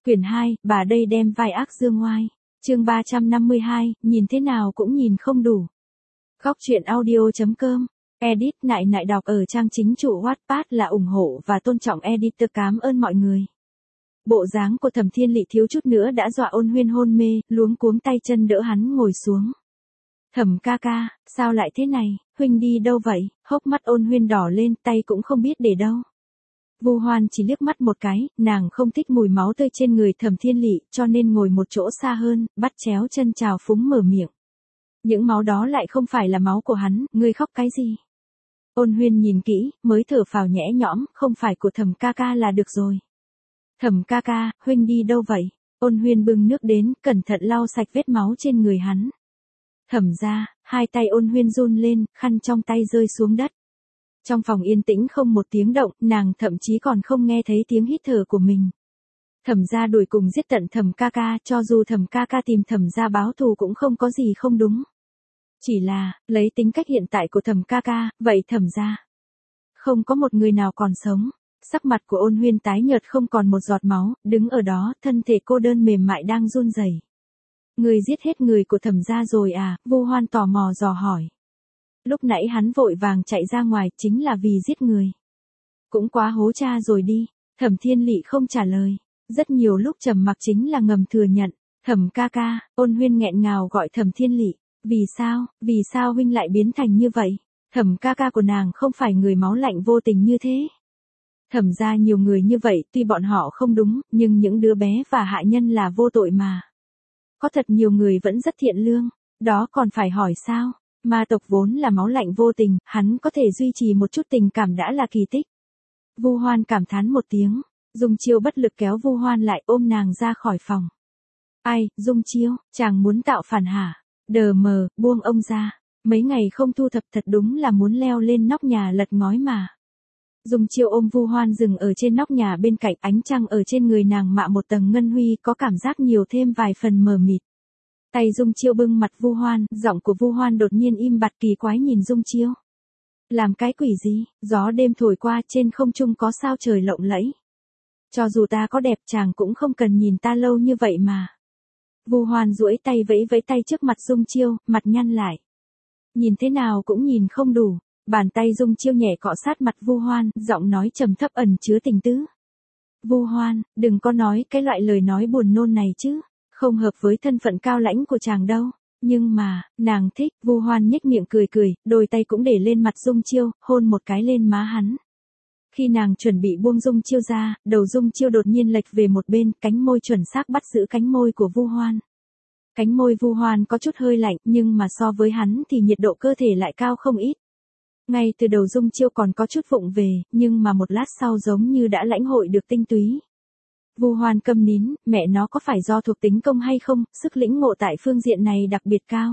Quyển 2, bà đây đem vai ác dương ngoai. Chương 352, nhìn thế nào cũng nhìn không đủ. Góc truyện audio.com. Edit nại nại đọc ở trang chính chủ Wattpad là ủng hộ và tôn trọng editor, cảm ơn mọi người. Bộ dáng của Thẩm Thiên Lị thiếu chút nữa đã dọa Ôn Huyên hôn mê, luống cuống tay chân đỡ hắn ngồi xuống. Thẩm ca ca, sao lại thế này, huynh đi đâu vậy? Hốc mắt Ôn Huyên đỏ lên, tay cũng không biết để đâu. Vu Hoan chỉ liếc mắt một cái, nàng không thích mùi máu tươi trên người Thẩm Thiên Lị, cho nên ngồi một chỗ xa hơn, bắt chéo chân chào phúng mở miệng. Những máu đó lại không phải là máu của hắn, ngươi khóc cái gì? Ôn Huyên nhìn kỹ, mới thở phào nhẹ nhõm, không phải của Thẩm ca ca là được rồi. Thẩm ca ca, huynh đi đâu vậy? Ôn Huyên bưng nước đến, cẩn thận lau sạch vết máu trên người hắn. Thẩm ra, hai tay Ôn Huyên run lên, khăn trong tay rơi xuống đất. Trong phòng yên tĩnh không một tiếng động, nàng thậm chí còn không nghe thấy tiếng hít thở của mình. Thẩm ra đuổi cùng giết tận Thẩm ca ca, cho dù Thẩm ca ca tìm Thẩm ra báo thù cũng không có gì không đúng. Chỉ là, lấy tính cách hiện tại của Thẩm ca ca, vậy Thẩm ra không có một người nào còn sống. Sắc mặt của Ôn Huyên tái nhợt không còn một giọt máu, đứng ở đó, thân thể cô đơn mềm mại đang run rẩy. Người giết hết người của Thẩm gia rồi à? Vu Hoan tò mò dò hỏi. Lúc nãy hắn vội vàng chạy ra ngoài, chính là vì giết người. Cũng quá hố cha rồi đi. Thẩm Thiên Lị không trả lời. Rất nhiều lúc trầm mặc chính là ngầm thừa nhận. Thẩm ca ca, Ôn Huyên nghẹn ngào gọi Thẩm Thiên Lị. Vì sao huynh lại biến thành như vậy? Thẩm ca ca của nàng không phải người máu lạnh vô tình như thế. Thẩm ra nhiều người như vậy, tuy bọn họ không đúng, nhưng những đứa bé và hạ nhân là vô tội mà. Có thật nhiều người vẫn rất thiện lương, đó còn phải hỏi sao? Ma tộc vốn là máu lạnh vô tình, hắn có thể duy trì một chút tình cảm đã là kỳ tích. Vu Hoan cảm thán một tiếng, Dung Chiêu bất lực kéo Vu Hoan lại ôm nàng ra khỏi phòng. Ai, Dung Chiêu, chàng muốn tạo phản hả? Đờ mờ, buông ông ra, mấy ngày không thu thập thật đúng là muốn leo lên nóc nhà lật ngói mà. Dung Chiêu ôm Vu Hoan dừng ở trên nóc nhà bên cạnh, ánh trăng ở trên người nàng mạ một tầng ngân huy, có cảm giác nhiều thêm vài phần mờ mịt. Tay Dung Chiêu bưng mặt Vu Hoan, giọng của Vu Hoan đột nhiên im bặt, kỳ quái nhìn Dung Chiêu. Làm cái quỷ gì? Gió đêm thổi qua, trên không trung có sao trời lộng lẫy. Cho dù ta có đẹp chàng cũng không cần nhìn ta lâu như vậy mà. Vu Hoan duỗi tay vẫy vẫy tay trước mặt Dung Chiêu, mặt nhăn lại. Nhìn thế nào cũng nhìn không đủ. Bàn tay Dung Chiêu nhẹ cọ sát mặt Vu Hoan, giọng nói trầm thấp ẩn chứa tình tứ. Vu Hoan, đừng có nói cái loại lời nói buồn nôn này chứ, không hợp với thân phận cao lãnh của chàng đâu. Nhưng mà, nàng thích. Vu Hoan nhếch miệng cười cười, đôi tay cũng để lên mặt Dung Chiêu, hôn một cái lên má hắn. Khi nàng chuẩn bị buông Dung Chiêu ra, đầu Dung Chiêu đột nhiên lệch về một bên, cánh môi chuẩn xác bắt giữ cánh môi của Vu Hoan. Cánh môi Vu Hoan có chút hơi lạnh, nhưng mà so với hắn thì nhiệt độ cơ thể lại cao không ít. Ngay từ đầu Dung Chiêu còn có chút vụng về, nhưng mà một lát sau giống như đã lãnh hội được tinh túy. Vu Hoan câm nín, mẹ nó có phải do thuộc tính công hay không, sức lĩnh ngộ tại phương diện này đặc biệt cao.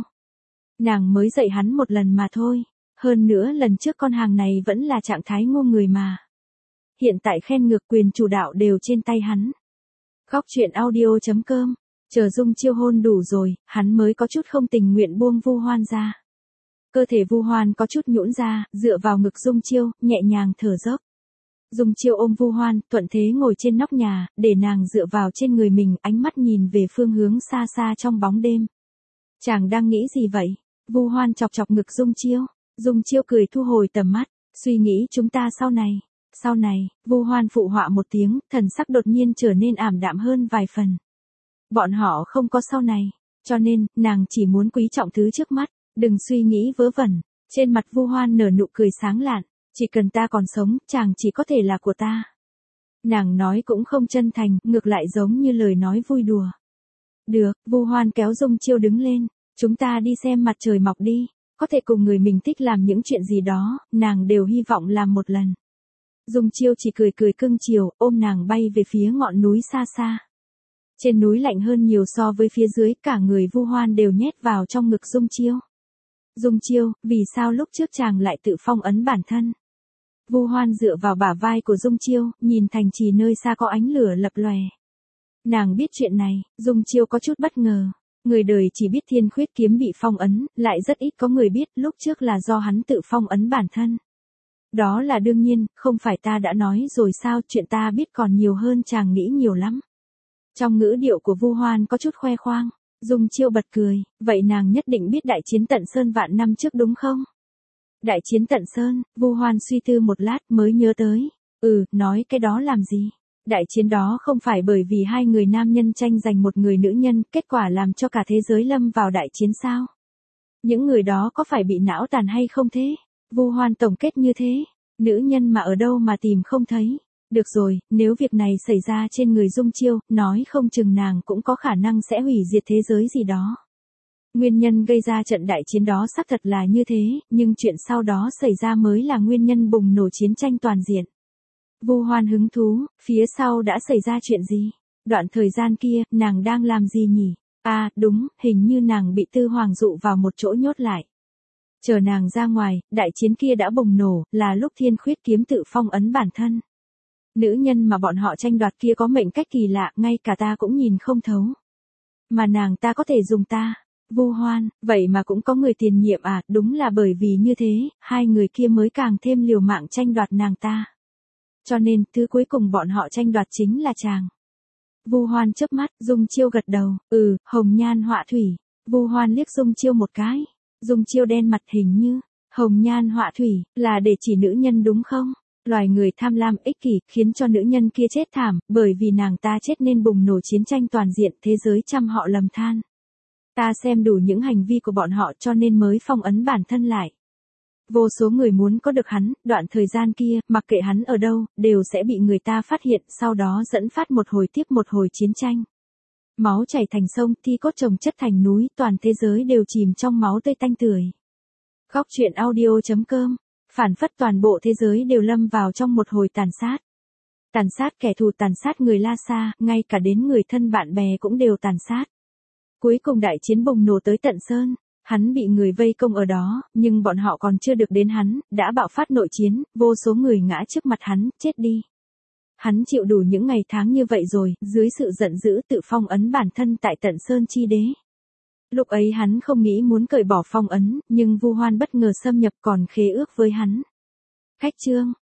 Nàng mới dạy hắn một lần mà thôi, hơn nữa lần trước con hàng này vẫn là trạng thái ngu người mà. Hiện tại khen ngược quyền chủ đạo đều trên tay hắn. Góc truyện audio.com, chờ Dung Chiêu hôn đủ rồi, hắn mới có chút không tình nguyện buông Vu Hoan ra. Cơ thể Vu Hoan có chút nhũn ra, dựa vào ngực Dung Chiêu, nhẹ nhàng thở dốc. Dung Chiêu ôm Vu Hoan, thuận thế ngồi trên nóc nhà, để nàng dựa vào trên người mình, ánh mắt nhìn về phương hướng xa xa trong bóng đêm. Chàng đang nghĩ gì vậy? Vu Hoan chọc chọc ngực Dung Chiêu. Dung Chiêu cười thu hồi tầm mắt, suy nghĩ chúng ta sau này, Vu Hoan phụ họa một tiếng, thần sắc đột nhiên trở nên ảm đạm hơn vài phần. Bọn họ không có sau này, cho nên, nàng chỉ muốn quý trọng thứ trước mắt. Đừng suy nghĩ vớ vẩn. Trên mặt Vu Hoan nở nụ cười sáng lạn. Chỉ cần ta còn sống, chàng chỉ có thể là của ta. Nàng nói cũng không chân thành, ngược lại giống như lời nói vui đùa. Được, Vu Hoan kéo Dung Chiêu đứng lên. Chúng ta đi xem mặt trời mọc đi. Có thể cùng người mình thích làm những chuyện gì đó, nàng đều hy vọng làm một lần. Dung Chiêu chỉ cười cười cưng chiều, ôm nàng bay về phía ngọn núi xa xa. Trên núi lạnh hơn nhiều so với phía dưới, cả người Vu Hoan đều nhét vào trong ngực Dung Chiêu. Dung Chiêu, vì sao lúc trước chàng lại tự phong ấn bản thân? Vu Hoan dựa vào bả vai của Dung Chiêu, nhìn thành trì nơi xa có ánh lửa lập lòe. Nàng biết chuyện này, Dung Chiêu có chút bất ngờ. Người đời chỉ biết Thiên Khuyết kiếm bị phong ấn, lại rất ít có người biết lúc trước là do hắn tự phong ấn bản thân. Đó là đương nhiên, không phải ta đã nói rồi sao, chuyện ta biết còn nhiều hơn chàng nghĩ nhiều lắm. Trong ngữ điệu của Vu Hoan có chút khoe khoang. Dung Chiêu bật cười, vậy nàng nhất định biết đại chiến Tận Sơn vạn năm trước đúng không? Đại chiến Tận Sơn, Vu Hoan suy tư một lát mới nhớ tới. Nói cái đó làm gì? Đại chiến đó không phải bởi vì hai người nam nhân tranh giành một người nữ nhân, kết quả làm cho cả thế giới lâm vào đại chiến sao? Những người đó có phải bị não tàn hay không thế? Vu Hoan tổng kết như thế. Nữ nhân mà ở đâu mà tìm không thấy. Được rồi, nếu việc này xảy ra trên người Dung Chiêu, nói không chừng nàng cũng có khả năng sẽ hủy diệt thế giới gì đó. Nguyên nhân gây ra trận đại chiến đó xác thật là như thế, nhưng chuyện sau đó xảy ra mới là nguyên nhân bùng nổ chiến tranh toàn diện. Vu Hoan hứng thú, phía sau đã xảy ra chuyện gì? Đoạn thời gian kia, nàng đang làm gì nhỉ? Đúng, hình như nàng bị Tư Hoàng dụ vào một chỗ nhốt lại. Chờ nàng ra ngoài, đại chiến kia đã bùng nổ, là lúc Thiên Khuyết kiếm tự phong ấn bản thân. Nữ nhân mà bọn họ tranh đoạt kia có mệnh cách kỳ lạ, ngay cả ta cũng nhìn không thấu. Mà nàng ta có thể dùng ta. Vu Hoan, vậy mà cũng có người tiền nhiệm đúng là bởi vì như thế, hai người kia mới càng thêm liều mạng tranh đoạt nàng ta. Cho nên, thứ cuối cùng bọn họ tranh đoạt chính là chàng. Vu Hoan chớp mắt, Dung Chiêu gật đầu, hồng nhan họa thủy. Vu Hoan liếc Dung Chiêu một cái. Dung Chiêu đen mặt, hình như, hồng nhan họa thủy, là để chỉ nữ nhân đúng không? Loài người tham lam ích kỷ, khiến cho nữ nhân kia chết thảm, bởi vì nàng ta chết nên bùng nổ chiến tranh toàn diện, thế giới trăm họ lầm than. Ta xem đủ những hành vi của bọn họ cho nên mới phong ấn bản thân lại. Vô số người muốn có được hắn, đoạn thời gian kia, mặc kệ hắn ở đâu, đều sẽ bị người ta phát hiện, sau đó dẫn phát một hồi tiếp một hồi chiến tranh. Máu chảy thành sông, thi cốt chồng chất thành núi, toàn thế giới đều chìm trong máu tươi tanh tưởi. Góc truyện audio.com, phản phất toàn bộ thế giới đều lâm vào trong một hồi tàn sát. Tàn sát kẻ thù, tàn sát người La Sa, ngay cả đến người thân bạn bè cũng đều tàn sát. Cuối cùng đại chiến bùng nổ tới Tận Sơn. Hắn bị người vây công ở đó, nhưng bọn họ còn chưa được đến hắn, đã bạo phát nội chiến, vô số người ngã trước mặt hắn, chết đi. Hắn chịu đủ những ngày tháng như vậy rồi, dưới sự giận dữ tự phong ấn bản thân tại Tận Sơn chi đế. Lúc ấy hắn không nghĩ muốn cởi bỏ phong ấn, nhưng Vu Hoan bất ngờ xâm nhập còn khế ước với hắn. Khách chương.